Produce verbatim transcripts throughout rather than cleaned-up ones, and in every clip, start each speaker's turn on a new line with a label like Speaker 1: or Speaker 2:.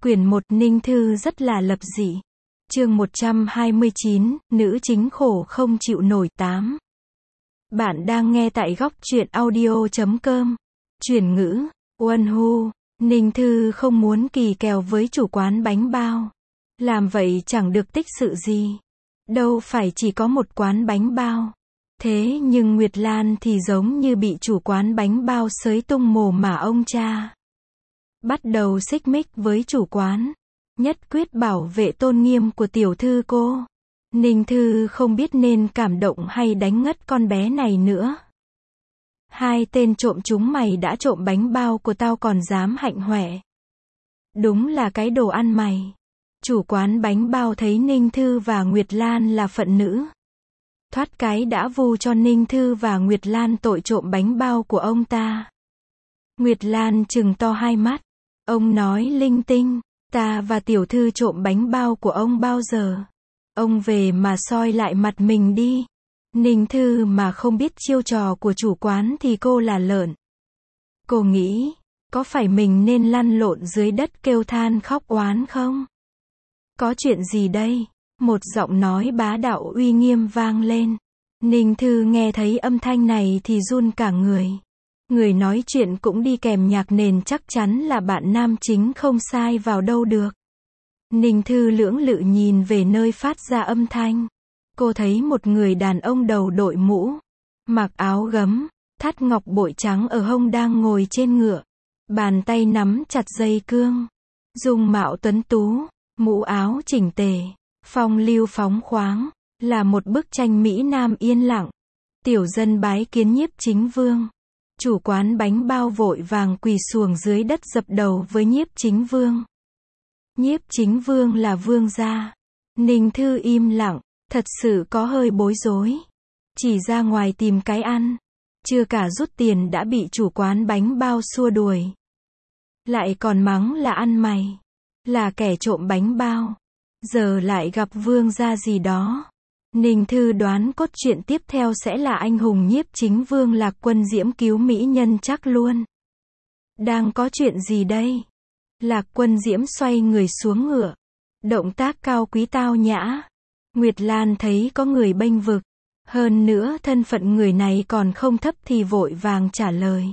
Speaker 1: Quyển một Ninh Thư rất là lập dị. Chương một trăm hai mươi chín, nữ chính khổ không chịu nổi tám. Bạn đang nghe tại góc truyện audio chấm com. Chuyển ngữ, Uân Hu, Ninh Thư không muốn kỳ kèo với chủ quán bánh bao. Làm vậy chẳng được tích sự gì. Đâu phải chỉ có một quán bánh bao. Thế nhưng Nguyệt Lan thì giống như bị chủ quán bánh bao xới tung mồ mà ông cha. Bắt đầu xích mích với chủ quán. Nhất quyết bảo vệ tôn nghiêm của tiểu thư cô. Ninh Thư không biết nên cảm động hay đánh ngất con bé này nữa. Hai tên trộm chúng mày đã trộm bánh bao của tao còn dám hạnh hoẹ. Đúng là cái đồ ăn mày. Chủ quán bánh bao thấy Ninh Thư và Nguyệt Lan là phận nữ. Thoát cái đã vu cho Ninh Thư và Nguyệt Lan tội trộm bánh bao của ông ta. Nguyệt Lan trừng to hai mắt. Ông nói linh tinh, ta và tiểu thư trộm bánh bao của ông bao giờ? Ông về mà soi lại mặt mình đi. Ninh Thư mà không biết chiêu trò của chủ quán thì cô là lợn. Cô nghĩ, có phải mình nên lăn lộn dưới đất kêu than khóc oán không? Có chuyện gì đây? Một giọng nói bá đạo uy nghiêm vang lên. Ninh Thư nghe thấy âm thanh này thì run cả người. Người nói chuyện cũng đi kèm nhạc nền chắc chắn là bạn nam chính không sai vào đâu được. Ninh Thư lưỡng lự nhìn về nơi phát ra âm thanh. Cô thấy một người đàn ông đầu đội mũ, mặc áo gấm, thắt ngọc bội trắng ở hông đang ngồi trên ngựa. Bàn tay nắm chặt dây cương. Dung mạo tuấn tú, mũ áo chỉnh tề, phong lưu phóng khoáng, là một bức tranh Mỹ Nam yên lặng. Tiểu dân bái kiến nhiếp chính vương. Chủ quán bánh bao vội vàng quỳ xuồng dưới đất dập đầu với nhiếp chính vương. Nhiếp chính vương là vương gia. Ninh Thư im lặng, thật sự có hơi bối rối. Chỉ ra ngoài tìm cái ăn. Chưa cả rút tiền đã bị chủ quán bánh bao xua đuổi. Lại còn mắng là ăn mày. Là kẻ trộm bánh bao. Giờ lại gặp vương gia gì đó. Ninh Thư đoán cốt truyện tiếp theo sẽ là anh hùng nhiếp chính vương Lạc Quân Diễm cứu mỹ nhân chắc luôn. Đang có chuyện gì đây? Lạc Quân Diễm xoay người xuống ngựa. Động tác cao quý tao nhã. Nguyệt Lan thấy có người bênh vực. Hơn nữa thân phận người này còn không thấp thì vội vàng trả lời.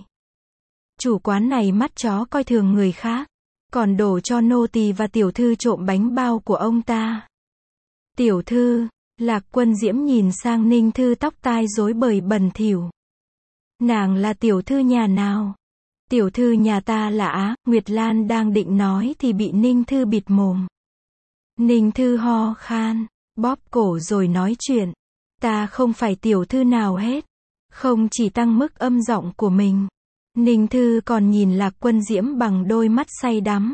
Speaker 1: Chủ quán này mắt chó coi thường người khác. Còn đổ cho nô tỳ và tiểu thư trộm bánh bao của ông ta. Tiểu thư. Lạc Quân Diễm nhìn sang Ninh Thư tóc tai rối bời bẩn thỉu. Nàng là tiểu thư nhà nào? Tiểu thư nhà ta là Á. Nguyệt Lan đang định nói thì bị Ninh Thư bịt mồm. Ninh Thư ho khan, bóp cổ rồi nói chuyện. Ta không phải tiểu thư nào hết. Không chỉ tăng mức âm giọng của mình. Ninh Thư còn nhìn Lạc Quân Diễm bằng đôi mắt say đắm.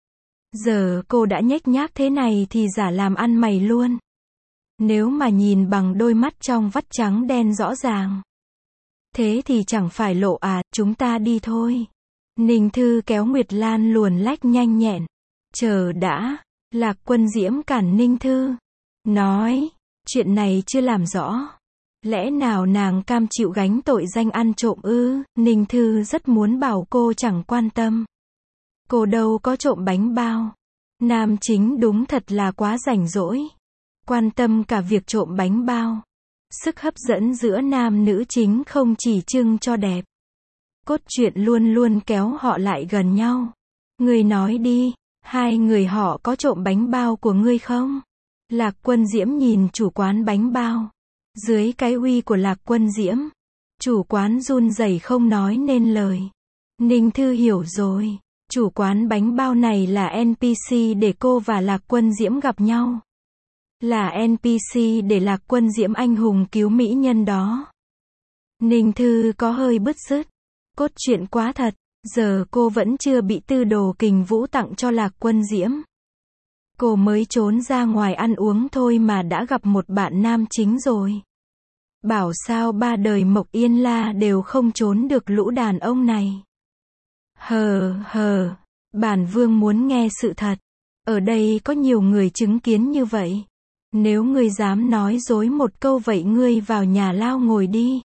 Speaker 1: Giờ cô đã nhếch nhác thế này thì giả làm ăn mày luôn. Nếu mà nhìn bằng đôi mắt trong vắt trắng đen rõ ràng. Thế thì chẳng phải lộ à, chúng ta đi thôi. Ninh Thư kéo Nguyệt Lan luồn lách nhanh nhẹn. Chờ đã, Lạc Quân Diễm cản Ninh Thư. Nói, chuyện này chưa làm rõ. Lẽ nào nàng cam chịu gánh tội danh ăn trộm ư? Ninh Thư rất muốn bảo cô chẳng quan tâm. Cô đâu có trộm bánh bao. Nam chính đúng thật là quá rảnh rỗi. Quan tâm cả việc trộm bánh bao. Sức hấp dẫn giữa nam nữ chính không chỉ trưng cho đẹp. Cốt truyện luôn luôn kéo họ lại gần nhau. Ngươi nói đi, hai người họ có trộm bánh bao của ngươi không? Lạc Quân Diễm nhìn chủ quán bánh bao. Dưới cái uy của Lạc Quân Diễm, chủ quán run rẩy không nói nên lời. Ninh Thư hiểu rồi. Chủ quán bánh bao này là en pê xê để cô và Lạc Quân Diễm gặp nhau. Là en pê xê để Lạc Quân Diễm anh hùng cứu mỹ nhân đó. Ninh Thư có hơi bứt rứt. Cốt truyện quá thật. Giờ cô vẫn chưa bị tư đồ kình vũ tặng cho Lạc Quân Diễm. Cô mới trốn ra ngoài ăn uống thôi mà đã gặp một bạn nam chính rồi. Bảo sao ba đời Mộc Yên La đều không trốn được lũ đàn ông này. Hờ hờ. Bản vương muốn nghe sự thật. Ở đây có nhiều người chứng kiến như vậy. Nếu ngươi dám nói dối một câu vậy ngươi vào nhà lao ngồi đi.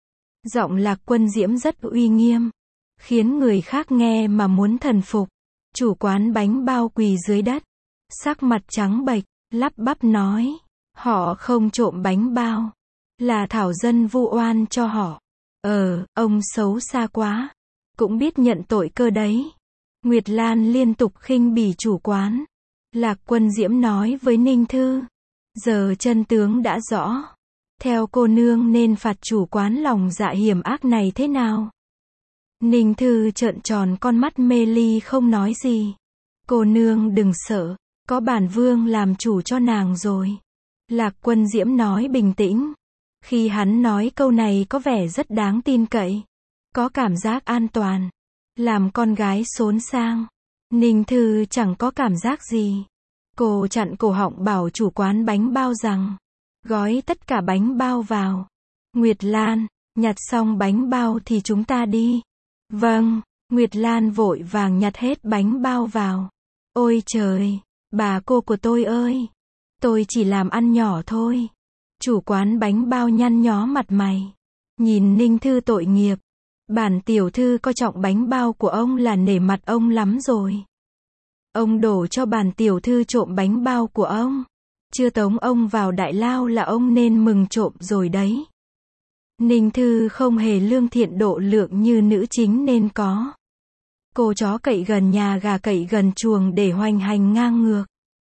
Speaker 1: Giọng Lạc Quân Diễm rất uy nghiêm. Khiến người khác nghe mà muốn thần phục. Chủ quán bánh bao quỳ dưới đất, sắc mặt trắng bệch, lắp bắp nói, họ không trộm bánh bao, là Thảo Dân vu oan cho họ. Ờ, ông xấu xa quá, cũng biết nhận tội cơ đấy. Nguyệt Lan liên tục khinh bỉ chủ quán. Lạc Quân Diễm nói với Ninh Thư, giờ chân tướng đã rõ, theo cô nương nên phạt chủ quán lòng dạ hiểm ác này thế nào? Ninh Thư trợn tròn con mắt mê ly không nói gì. Cô nương đừng sợ, có bản vương làm chủ cho nàng rồi. Lạc Quân Diễm nói bình tĩnh. Khi hắn nói câu này có vẻ rất đáng tin cậy, có cảm giác an toàn. Làm con gái xốn sang, Ninh Thư chẳng có cảm giác gì. Cô chặn cổ họng bảo chủ quán bánh bao rằng, gói tất cả bánh bao vào. Nguyệt Lan, nhặt xong bánh bao thì chúng ta đi. Vâng, Nguyệt Lan vội vàng nhặt hết bánh bao vào. Ôi trời, bà cô của tôi ơi, tôi chỉ làm ăn nhỏ thôi. Chủ quán bánh bao nhăn nhó mặt mày, nhìn Ninh Thư tội nghiệp. Bản tiểu thư coi trọng bánh bao của ông là nể mặt ông lắm rồi. Ông đổ cho bản tiểu thư trộm bánh bao của ông, chưa tống ông vào đại lao là ông nên mừng trộm rồi đấy. Ninh Thư không hề lương thiện độ lượng như nữ chính nên có. Cô chó cậy gần nhà gà cậy gần chuồng để hoành hành ngang ngược.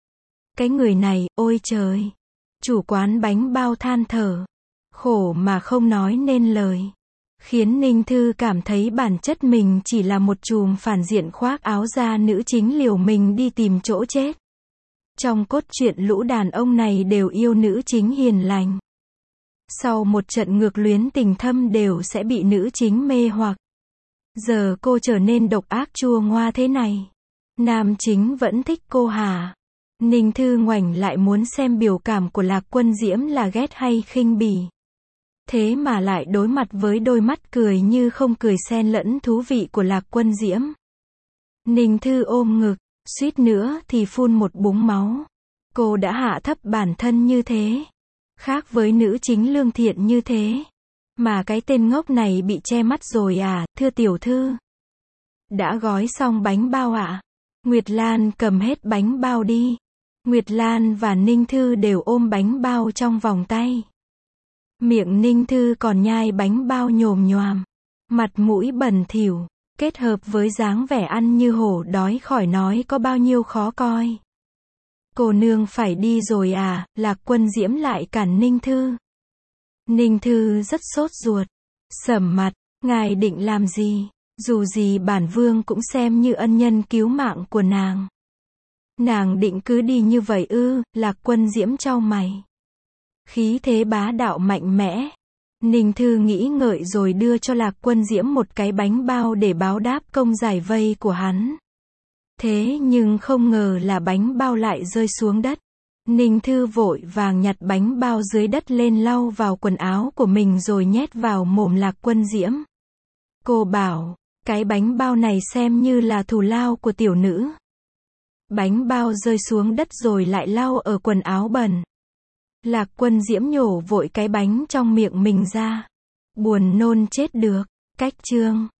Speaker 1: Cái người này, ôi trời. Chủ quán bánh bao than thở, khổ mà không nói nên lời. Khiến Ninh Thư cảm thấy bản chất mình chỉ là một chùm phản diện khoác áo da nữ chính liều mình đi tìm chỗ chết. Trong cốt truyện lũ đàn ông này đều yêu nữ chính hiền lành. Sau một trận ngược luyến tình thâm đều sẽ bị nữ chính mê hoặc. Giờ cô trở nên độc ác chua ngoa thế này. Nam chính vẫn thích cô hả? Ninh Thư ngoảnh lại muốn xem biểu cảm của Lạc Quân Diễm là ghét hay khinh bỉ. Thế mà lại đối mặt với đôi mắt cười như không cười xen lẫn thú vị của Lạc Quân Diễm. Ninh Thư ôm ngực, suýt nữa thì phun một búng máu. Cô đã hạ thấp bản thân như thế, khác với nữ chính lương thiện như thế. Mà cái tên ngốc này bị che mắt rồi à, thưa tiểu thư. Đã gói xong bánh bao ạ? À? Nguyệt Lan cầm hết bánh bao đi. Nguyệt Lan và Ninh Thư đều ôm bánh bao trong vòng tay. Miệng Ninh Thư còn nhai bánh bao nhồm nhoàm, mặt mũi bẩn thỉu, kết hợp với dáng vẻ ăn như hổ đói khỏi nói có bao nhiêu khó coi. Cô nương phải đi rồi à? Lạc Quân Diễm lại cản Ninh Thư. Ninh Thư rất sốt ruột, sầm mặt, ngài định làm gì? Dù gì bản vương cũng xem như ân nhân cứu mạng của nàng. Nàng định cứ đi như vậy ư? Lạc Quân Diễm chau mày. Khí thế bá đạo mạnh mẽ. Ninh Thư nghĩ ngợi rồi đưa cho Lạc Quân Diễm một cái bánh bao để báo đáp công giải vây của hắn. Thế nhưng không ngờ là bánh bao lại rơi xuống đất. Ninh Thư vội vàng nhặt bánh bao dưới đất lên lau vào quần áo của mình rồi nhét vào mồm Lạc Quân Diễm. Cô bảo, cái bánh bao này xem như là thù lao của tiểu nữ. Bánh bao rơi xuống đất rồi lại lau ở quần áo bẩn. Lạc Quân Diễm nhổ vội cái bánh trong miệng mình ra. Buồn nôn chết được. Cách chương